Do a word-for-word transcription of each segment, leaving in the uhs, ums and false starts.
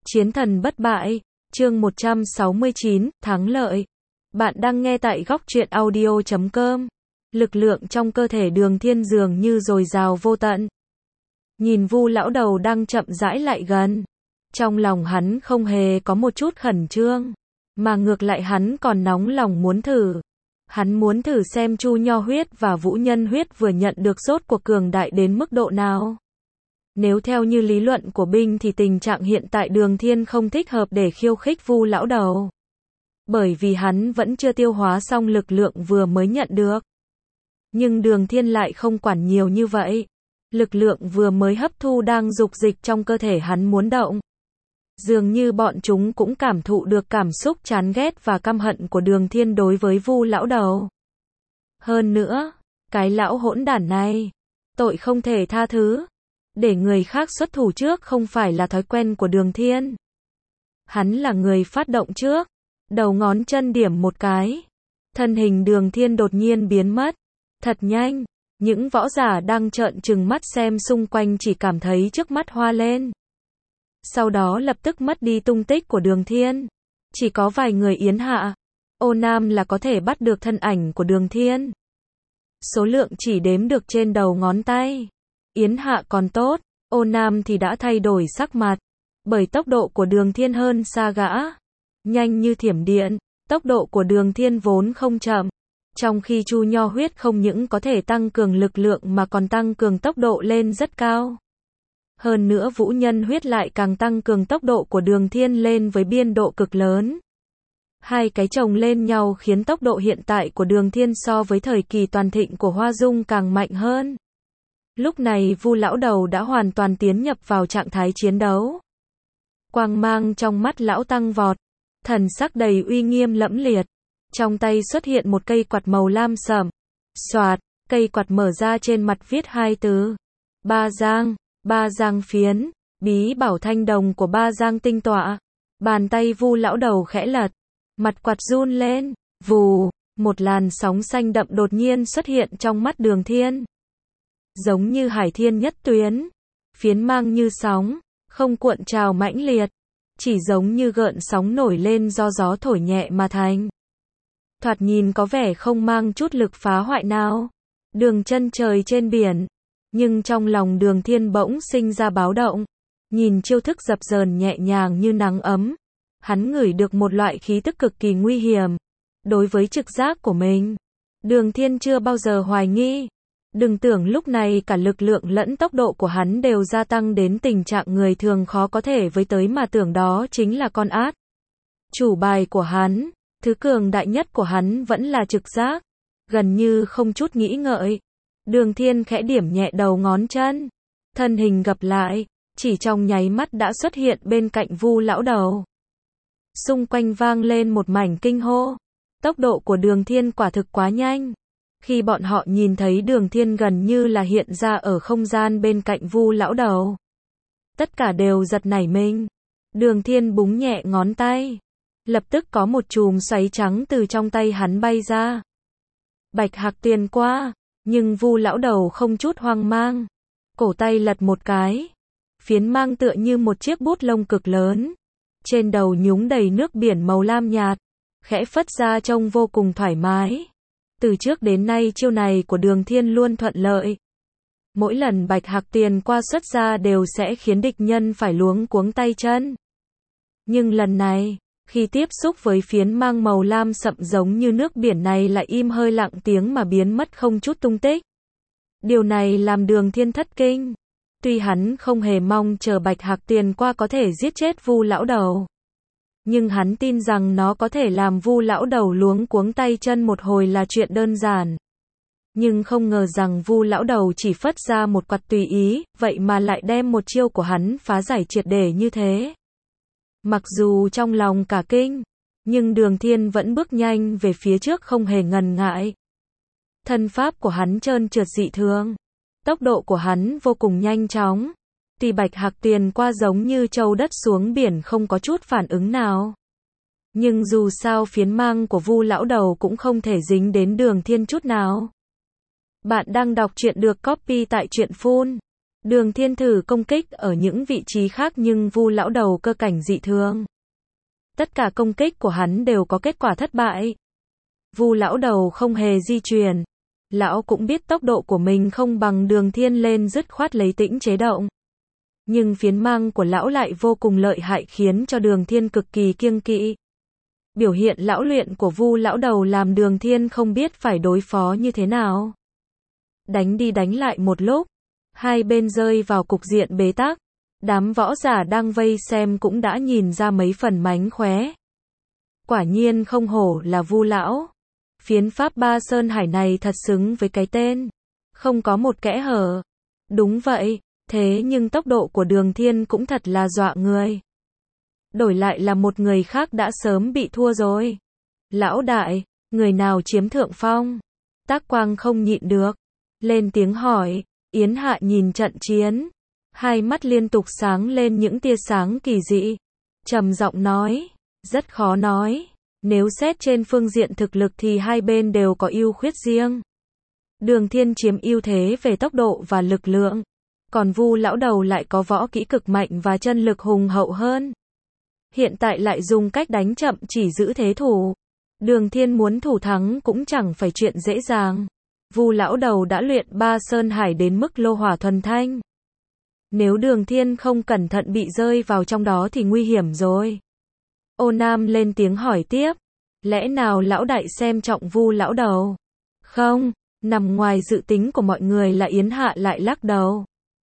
Chiến thần bất bại, chương một trăm sáu mươi chín, thắng lợi. Bạn đang nghe tại góc truyện audio chấm com. Lực lượng trong cơ thể Đường Thiên dường như dồi dào vô tận. Nhìn Vu lão đầu đang chậm rãi lại gần, trong lòng hắn không hề có một chút khẩn trương, mà ngược lại hắn còn nóng lòng muốn thử. Hắn muốn thử xem Chu Nho huyết và Vũ Nhân huyết vừa nhận được rốt cuộc cường đại đến mức độ nào. Nếu theo như lý luận của binh thì tình trạng hiện tại Đường Thiên không thích hợp để khiêu khích Vu lão đầu. Bởi vì hắn vẫn chưa tiêu hóa xong lực lượng vừa mới nhận được. Nhưng Đường Thiên lại không quản nhiều như vậy. Lực lượng vừa mới hấp thu đang dục dịch trong cơ thể hắn muốn động. Dường như bọn chúng cũng cảm thụ được cảm xúc chán ghét và căm hận của Đường Thiên đối với Vu lão đầu. Hơn nữa, cái lão hỗn đản này, tội không thể tha thứ. Để người khác xuất thủ trước không phải là thói quen của Đường Thiên. Hắn là người phát động trước, đầu ngón chân điểm một cái. Thân hình Đường Thiên đột nhiên biến mất. Thật nhanh, những võ giả đang trợn trừng mắt xem xung quanh chỉ cảm thấy trước mắt hoa lên. Sau đó lập tức mất đi tung tích của Đường Thiên. Chỉ có vài người Yến Hạ, Ô Nam là có thể bắt được thân ảnh của Đường Thiên. Số lượng chỉ đếm được trên đầu ngón tay. Yến Hạ còn tốt, Ô Nam thì đã thay đổi sắc mặt. Bởi tốc độ của Đường Thiên hơn xa gã. Nhanh như thiểm điện, tốc độ của Đường Thiên vốn không chậm. Trong khi Chu Nho huyết không những có thể tăng cường lực lượng mà còn tăng cường tốc độ lên rất cao. Hơn nữa Vũ Nhân huyết lại càng tăng cường tốc độ của Đường Thiên lên với biên độ cực lớn. Hai cái chồng lên nhau khiến tốc độ hiện tại của Đường Thiên so với thời kỳ toàn thịnh của Hoa Dung càng mạnh hơn. Lúc này Vu lão đầu đã hoàn toàn tiến nhập vào trạng thái chiến đấu. Quang mang trong mắt lão tăng vọt, thần sắc đầy uy nghiêm lẫm liệt. Trong tay xuất hiện một cây quạt màu lam sẫm. Xoạt, cây quạt mở ra trên mặt viết hai từ. Ba Giang, Ba Giang phiến, bí bảo thanh đồng của Ba Giang tinh tọa. Bàn tay Vu lão đầu khẽ lật, mặt quạt run lên, vù, một làn sóng xanh đậm đột nhiên xuất hiện trong mắt Đường Thiên. Giống như hải thiên nhất tuyến, phiến mang như sóng, không cuộn trào mãnh liệt, chỉ giống như gợn sóng nổi lên do gió thổi nhẹ mà thành. Thoạt nhìn có vẻ không mang chút lực phá hoại nào. Đường chân trời trên biển, nhưng trong lòng Đường Thiên bỗng sinh ra báo động. Nhìn chiêu thức dập dờn nhẹ nhàng như nắng ấm, hắn ngửi được một loại khí tức cực kỳ nguy hiểm. Đối với trực giác của mình, Đường Thiên chưa bao giờ hoài nghi. Đừng tưởng lúc này cả lực lượng lẫn tốc độ của hắn đều gia tăng đến tình trạng người thường khó có thể với tới mà tưởng đó chính là con át. Chủ bài của hắn, thứ cường đại nhất của hắn vẫn là trực giác. Gần như không chút nghĩ ngợi, Đường Thiên khẽ điểm nhẹ đầu ngón chân. Thân hình gập lại, chỉ trong nháy mắt đã xuất hiện bên cạnh Vu lão đầu. Xung quanh vang lên một mảnh kinh hô. Tốc độ của Đường Thiên quả thực quá nhanh. Khi bọn họ nhìn thấy Đường Thiên gần như là hiện ra ở không gian bên cạnh Vu lão đầu, tất cả đều giật nảy mình. Đường Thiên búng nhẹ ngón tay, lập tức có một chùm xoáy trắng từ trong tay hắn bay ra. Bạch hạc tiền qua, nhưng Vu lão đầu không chút hoang mang. Cổ tay lật một cái, phiến mang tựa như một chiếc bút lông cực lớn. Trên đầu nhúng đầy nước biển màu lam nhạt, khẽ phất ra trông vô cùng thoải mái. Từ trước đến nay chiêu này của Đường Thiên luôn thuận lợi. Mỗi lần bạch hạc tiền qua xuất ra đều sẽ khiến địch nhân phải luống cuống tay chân. Nhưng lần này, khi tiếp xúc với phiến mang màu lam sậm giống như nước biển này lại im hơi lặng tiếng mà biến mất không chút tung tích. Điều này làm Đường Thiên thất kinh. Tuy hắn không hề mong chờ bạch hạc tiền qua có thể giết chết Vu lão đầu, nhưng hắn tin rằng nó có thể làm Vu lão đầu luống cuống tay chân một hồi là chuyện đơn giản. Nhưng không ngờ rằng Vu lão đầu chỉ phất ra một quạt tùy ý, vậy mà lại đem một chiêu của hắn phá giải triệt để như thế. Mặc dù trong lòng cả kinh, nhưng Đường Thiên vẫn bước nhanh về phía trước không hề ngần ngại. Thân pháp của hắn trơn trượt dị thường, tốc độ của hắn vô cùng nhanh chóng. Tuy bạch hạc tiền qua giống như trâu đất xuống biển không có chút phản ứng nào, nhưng dù sao phiến mang của Vu lão đầu cũng không thể dính đến Đường Thiên chút nào. Bạn đang đọc truyện được copy tại truyện phun Đường Thiên thử công kích ở những vị trí khác nhưng Vu lão đầu cơ cảnh dị thường. Tất cả công kích của hắn đều có kết quả thất bại. Vu lão đầu không hề di chuyển. Lão cũng biết tốc độ của mình không bằng Đường Thiên lên dứt khoát lấy tĩnh chế động. Nhưng phiến mang của lão lại vô cùng lợi hại khiến cho Đường Thiên cực kỳ kiêng kỵ. Biểu hiện lão luyện của Vu lão đầu làm Đường Thiên không biết phải đối phó như thế nào. Đánh đi đánh lại một lúc, hai bên rơi vào cục diện bế tắc. Đám võ giả đang vây xem cũng đã nhìn ra mấy phần mánh khóe. Quả nhiên không hổ là Vu lão. Phiến pháp Ba Sơn Hải này thật xứng với cái tên. Không có một kẽ hở. Đúng vậy, thế nhưng tốc độ của Đường Thiên cũng thật là dọa người. Đổi lại là một người khác đã sớm bị thua rồi. Lão đại, người nào chiếm thượng phong? Tác Quang không nhịn được. Lên tiếng hỏi, Yến Hạ nhìn trận chiến. Hai mắt liên tục sáng lên những tia sáng kỳ dị. Trầm giọng nói, rất khó nói. Nếu xét trên phương diện thực lực thì hai bên đều có ưu khuyết riêng. Đường Thiên chiếm ưu thế về tốc độ và lực lượng. Còn Vu lão đầu lại có võ kỹ cực mạnh và chân lực hùng hậu hơn. Hiện tại lại dùng cách đánh chậm chỉ giữ thế thủ. Đường Thiên muốn thủ thắng cũng chẳng phải chuyện dễ dàng. Vu lão đầu đã luyện Ba Sơn Hải đến mức lô hỏa thuần thanh. Nếu Đường Thiên không cẩn thận bị rơi vào trong đó thì nguy hiểm rồi. Ô Nam lên tiếng hỏi tiếp. Lẽ nào lão đại xem trọng Vu lão đầu? Không, nằm ngoài dự tính của mọi người là Yến Hạ lại lắc đầu.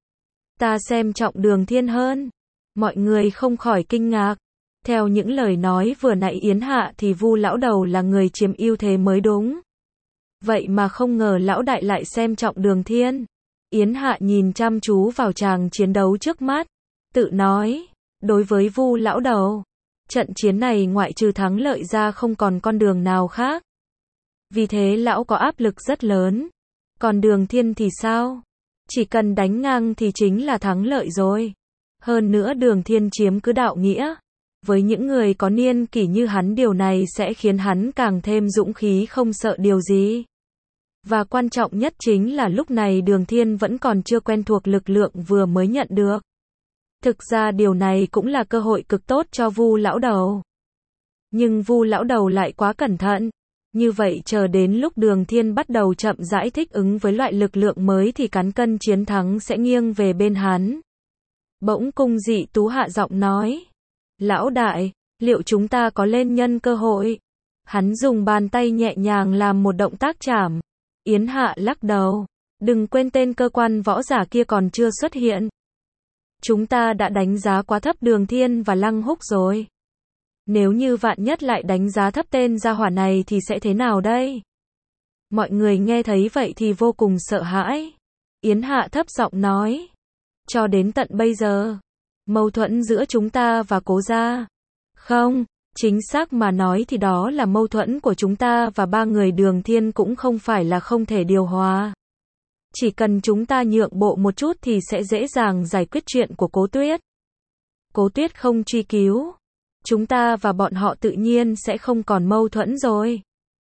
Ta xem trọng Đường Thiên hơn. Mọi người không khỏi kinh ngạc. Theo những lời nói vừa nãy Yến Hạ thì Vu lão đầu là người chiếm ưu thế mới đúng. Vậy mà không ngờ lão đại lại xem trọng Đường Thiên. Yến Hạ nhìn chăm chú vào chàng chiến đấu trước mắt, tự nói, đối với Vu lão đầu, trận chiến này ngoại trừ thắng lợi ra không còn con đường nào khác. Vì thế lão có áp lực rất lớn. Còn Đường Thiên thì sao? Chỉ cần đánh ngang thì chính là thắng lợi rồi. Hơn nữa Đường Thiên chiếm cứ đạo nghĩa. Với những người có niên kỷ như hắn điều này sẽ khiến hắn càng thêm dũng khí không sợ điều gì. Và quan trọng nhất chính là lúc này Đường Thiên vẫn còn chưa quen thuộc lực lượng vừa mới nhận được. Thực ra điều này cũng là cơ hội cực tốt cho Vu lão đầu. Nhưng Vu lão đầu lại quá cẩn thận. Như vậy chờ đến lúc Đường Thiên bắt đầu chậm rãi thích ứng với loại lực lượng mới thì cán cân chiến thắng sẽ nghiêng về bên hắn. Bỗng Cung Dị Tú hạ giọng nói. Lão đại, liệu chúng ta có lên nhân cơ hội? Hắn dùng bàn tay nhẹ nhàng làm một động tác chảm. Yến Hạ lắc đầu. Đừng quên tên cơ quan võ giả kia còn chưa xuất hiện. Chúng ta đã đánh giá quá thấp Đường Thiên và Lăng Húc rồi. Nếu như vạn nhất lại đánh giá thấp tên gia hỏa này thì sẽ thế nào đây? Mọi người nghe thấy vậy thì vô cùng sợ hãi. Yến Hạ thấp giọng nói. Cho đến tận bây giờ, mâu thuẫn giữa chúng ta và Cố gia. Không, chính xác mà nói thì đó là mâu thuẫn của chúng ta và ba người Đường Thiên cũng không phải là không thể điều hòa. Chỉ cần chúng ta nhượng bộ một chút thì sẽ dễ dàng giải quyết chuyện của Cố Tuyết. Cố Tuyết không truy cứu. Chúng ta và bọn họ tự nhiên sẽ không còn mâu thuẫn rồi.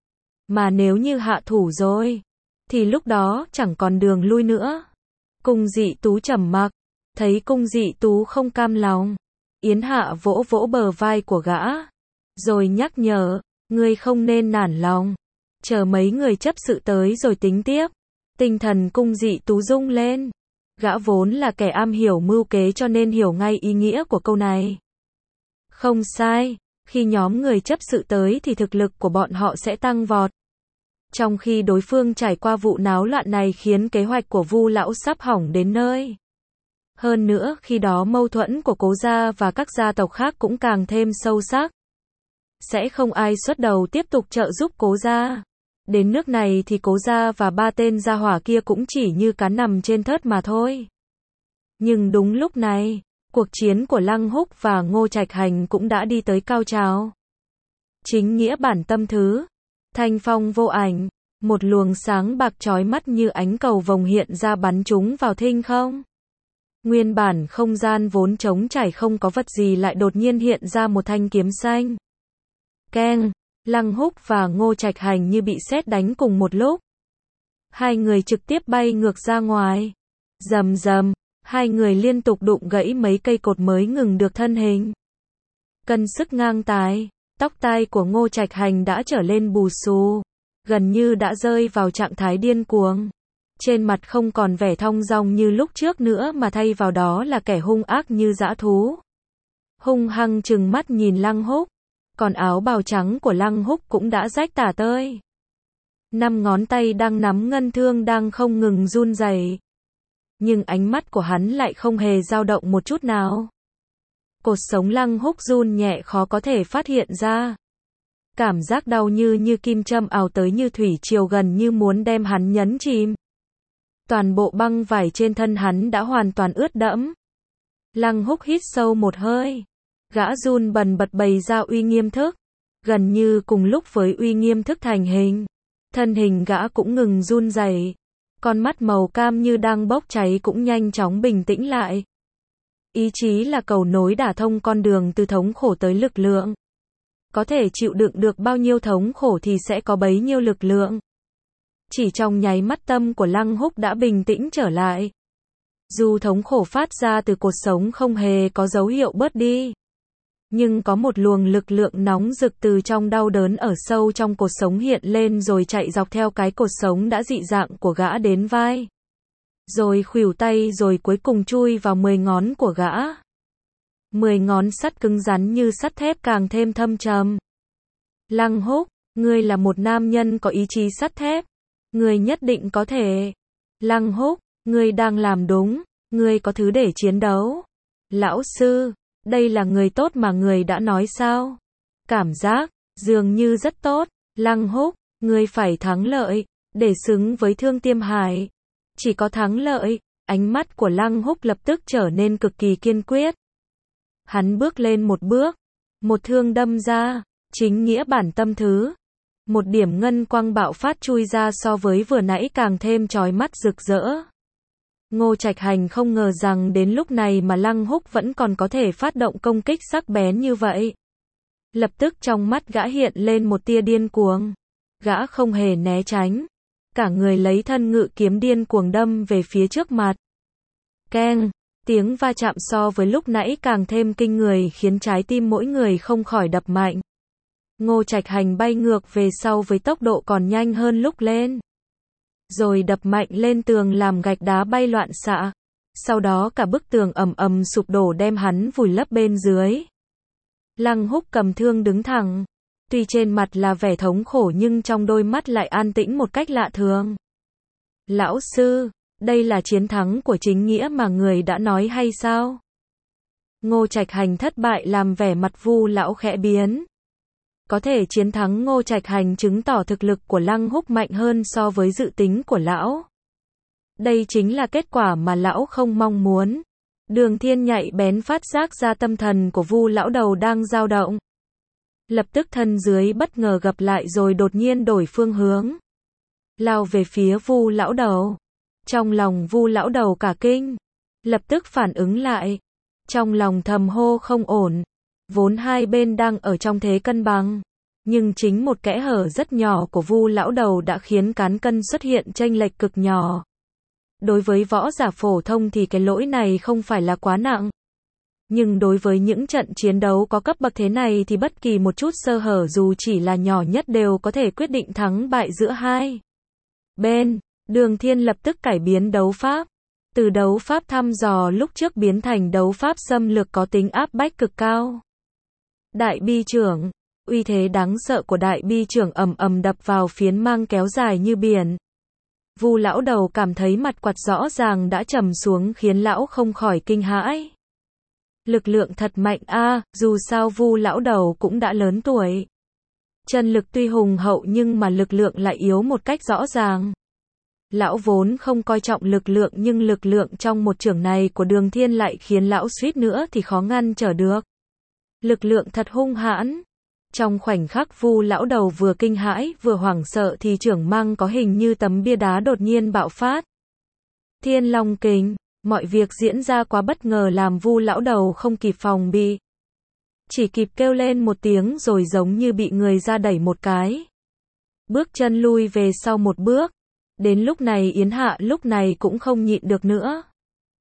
Mà nếu như hạ thủ rồi, thì lúc đó chẳng còn đường lui nữa. Cung Dị Tú trầm mặc, thấy Cung Dị Tú không cam lòng. Yến Hạ vỗ vỗ bờ vai của gã, rồi nhắc nhở, ngươi không nên nản lòng. Chờ mấy người chấp sự tới rồi tính tiếp. Tinh thần Cung Dị Tú rung lên. Gã vốn là kẻ am hiểu mưu kế cho nên hiểu ngay ý nghĩa của câu này. Không sai, khi nhóm người chấp sự tới thì thực lực của bọn họ sẽ tăng vọt. Trong khi đối phương trải qua vụ náo loạn này khiến kế hoạch của Vu lão sắp hỏng đến nơi. Hơn nữa khi đó mâu thuẫn của Cố gia và các gia tộc khác cũng càng thêm sâu sắc. Sẽ không ai xuất đầu tiếp tục trợ giúp Cố gia. Đến nước này thì Cố gia và ba tên gia hỏa kia cũng chỉ như cá nằm trên thớt mà thôi. Nhưng đúng lúc này, cuộc chiến của Lăng Húc và Ngô Trạch Hành cũng đã đi tới cao trào. Chính nghĩa bản tâm thứ, thanh phong vô ảnh, một luồng sáng bạc chói mắt như ánh cầu vồng hiện ra bắn chúng vào thinh không. Nguyên bản không gian vốn trống trải không có vật gì lại đột nhiên hiện ra một thanh kiếm xanh. Keng, Lăng Húc và Ngô Trạch Hành như bị sét đánh cùng một lúc. Hai người trực tiếp bay ngược ra ngoài. Rầm rầm, Hai người liên tục đụng gãy mấy cây cột mới ngừng được thân hình. Cân sức ngang tài, tóc tai của Ngô Trạch Hành đã trở lên bù xù, gần như đã rơi vào trạng thái điên cuồng. Trên mặt không còn vẻ thong dong như lúc trước nữa mà thay vào đó là kẻ hung ác như dã thú. Hung hăng trừng mắt nhìn Lăng Húc, còn áo bào trắng của Lăng Húc cũng đã rách tả tơi. Năm ngón tay đang nắm ngân thương đang không ngừng run rẩy. Nhưng ánh mắt của hắn lại không hề dao động một chút nào. Cột sống Lăng Húc run nhẹ khó có thể phát hiện ra. Cảm giác đau như như kim châm ào tới như thủy triều gần như muốn đem hắn nhấn chìm. Toàn bộ băng vải trên thân hắn đã hoàn toàn ướt đẫm. Lăng Húc hít sâu một hơi. Gã run bần bật bày ra uy nghiêm thức. Gần như cùng lúc với uy nghiêm thức thành hình, thân hình gã cũng ngừng run rẩy. Con mắt màu cam như đang bốc cháy cũng nhanh chóng bình tĩnh lại. Ý chí là cầu nối đả thông con đường từ thống khổ tới lực lượng. Có thể chịu đựng được bao nhiêu thống khổ thì sẽ có bấy nhiêu lực lượng. Chỉ trong nháy mắt tâm của Lăng Húc đã bình tĩnh trở lại. Dù thống khổ phát ra từ cột sống không hề có dấu hiệu bớt đi, nhưng có một luồng lực lượng nóng rực từ trong đau đớn ở sâu trong cột sống hiện lên rồi chạy dọc theo cái cột sống đã dị dạng của gã đến vai. Rồi khuỷu tay rồi cuối cùng chui vào mười ngón của gã. Mười ngón sắt cứng rắn như sắt thép càng thêm thâm trầm. Lăng Húc, ngươi là một nam nhân có ý chí sắt thép. Ngươi nhất định có thể. Lăng Húc, ngươi đang làm đúng. Ngươi có thứ để chiến đấu. Lão sư, đây là người tốt mà người đã nói sao? Cảm giác, dường như rất tốt. Lăng Húc, ngươi phải thắng lợi, để xứng với Thương Tiêm Hải. Chỉ có thắng lợi, ánh mắt của Lăng Húc lập tức trở nên cực kỳ kiên quyết. Hắn bước lên một bước, một thương đâm ra, chính nghĩa bản tâm thứ. Một điểm ngân quang bạo phát chui ra so với vừa nãy càng thêm chói mắt rực rỡ. Ngô Trạch Hành không ngờ rằng đến lúc này mà Lăng Húc vẫn còn có thể phát động công kích sắc bén như vậy. Lập tức trong mắt gã hiện lên một tia điên cuồng. Gã không hề né tránh. Cả người lấy thân ngự kiếm điên cuồng đâm về phía trước mặt. Keng, tiếng va chạm so với lúc nãy càng thêm kinh người khiến trái tim mỗi người không khỏi đập mạnh. Ngô Trạch Hành bay ngược về sau với tốc độ còn nhanh hơn lúc lên. Rồi đập mạnh lên tường làm gạch đá bay loạn xạ. Sau đó cả bức tường ầm ầm sụp đổ đem hắn vùi lấp bên dưới. Lăng Húc cầm thương đứng thẳng. Tuy trên mặt là vẻ thống khổ nhưng trong đôi mắt lại an tĩnh một cách lạ thường. Lão sư, đây là chiến thắng của chính nghĩa mà người đã nói hay sao? Ngô Trạch Hành thất bại làm vẻ mặt Vu lão khẽ biến. Có thể chiến thắng Ngô Trạch Hành chứng tỏ thực lực của Lăng Húc mạnh hơn so với dự tính của lão. Đây chính là kết quả mà lão không mong muốn. Đường Thiên nhạy bén phát giác ra tâm thần của Vu lão đầu đang dao động. Lập tức thân dưới bất ngờ gập lại rồi đột nhiên đổi phương hướng. Lao về phía Vu lão đầu. Trong lòng Vu lão đầu cả kinh. Lập tức phản ứng lại. Trong lòng thầm hô không ổn. Vốn hai bên đang ở trong thế cân bằng. Nhưng chính một kẽ hở rất nhỏ của Vu lão đầu đã khiến cán cân xuất hiện chênh lệch cực nhỏ. Đối với võ giả phổ thông thì cái lỗi này không phải là quá nặng. Nhưng đối với những trận chiến đấu có cấp bậc thế này thì bất kỳ một chút sơ hở dù chỉ là nhỏ nhất đều có thể quyết định thắng bại giữa hai bên. Đường Thiên lập tức cải biến đấu pháp. Từ đấu pháp thăm dò lúc trước biến thành đấu pháp xâm lược có tính áp bách cực cao. Đại bi trưởng, uy thế đáng sợ của đại bi trưởng ầm ầm đập vào phiến mang kéo dài như biển. Vu lão đầu cảm thấy mặt quạt rõ ràng đã trầm xuống khiến lão không khỏi kinh hãi. Lực lượng thật mạnh a, à, dù sao Vu lão đầu cũng đã lớn tuổi. Chân lực tuy hùng hậu nhưng mà lực lượng lại yếu một cách rõ ràng. Lão vốn không coi trọng lực lượng nhưng lực lượng trong một chưởng này của Đường Thiên lại khiến lão suýt nữa thì khó ngăn trở được. Lực lượng thật hung hãn. Trong khoảnh khắc Vu lão đầu vừa kinh hãi vừa hoảng sợ thì chưởng mang có hình như tấm bia đá đột nhiên bạo phát. Thiên Long Kình, mọi việc diễn ra quá bất ngờ làm Vu lão đầu không kịp phòng bị. Chỉ kịp kêu lên một tiếng rồi giống như bị người ra đẩy một cái. Bước chân lui về sau một bước. Đến lúc này Yến Hạ lúc này cũng không nhịn được nữa.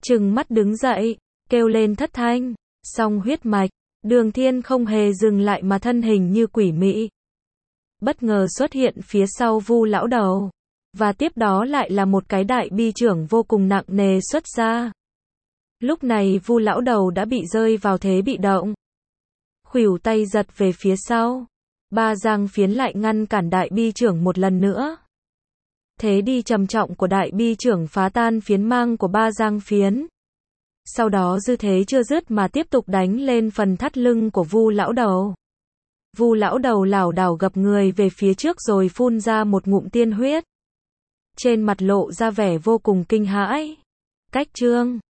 trừng mắt đứng dậy, kêu lên thất thanh, song huyết mạch. Đường Thiên không hề dừng lại mà thân hình như quỷ mị bất ngờ xuất hiện phía sau Vu lão đầu, và tiếp đó lại là một cái đại bi chưởng vô cùng nặng nề xuất ra. Lúc này Vu lão đầu đã bị rơi vào thế bị động, khuỷu tay giật về phía sau, ba giang phiến lại ngăn cản đại bi chưởng một lần nữa. Thế đi trầm trọng của đại bi chưởng phá tan phiến mang của ba giang phiến. Sau đó dư thế chưa dứt mà tiếp tục đánh lên phần thắt lưng của Vu lão đầu. Vu lão đầu lảo đảo gập người về phía trước rồi phun ra một ngụm tiên huyết. Trên mặt lộ ra vẻ vô cùng kinh hãi. Cách chương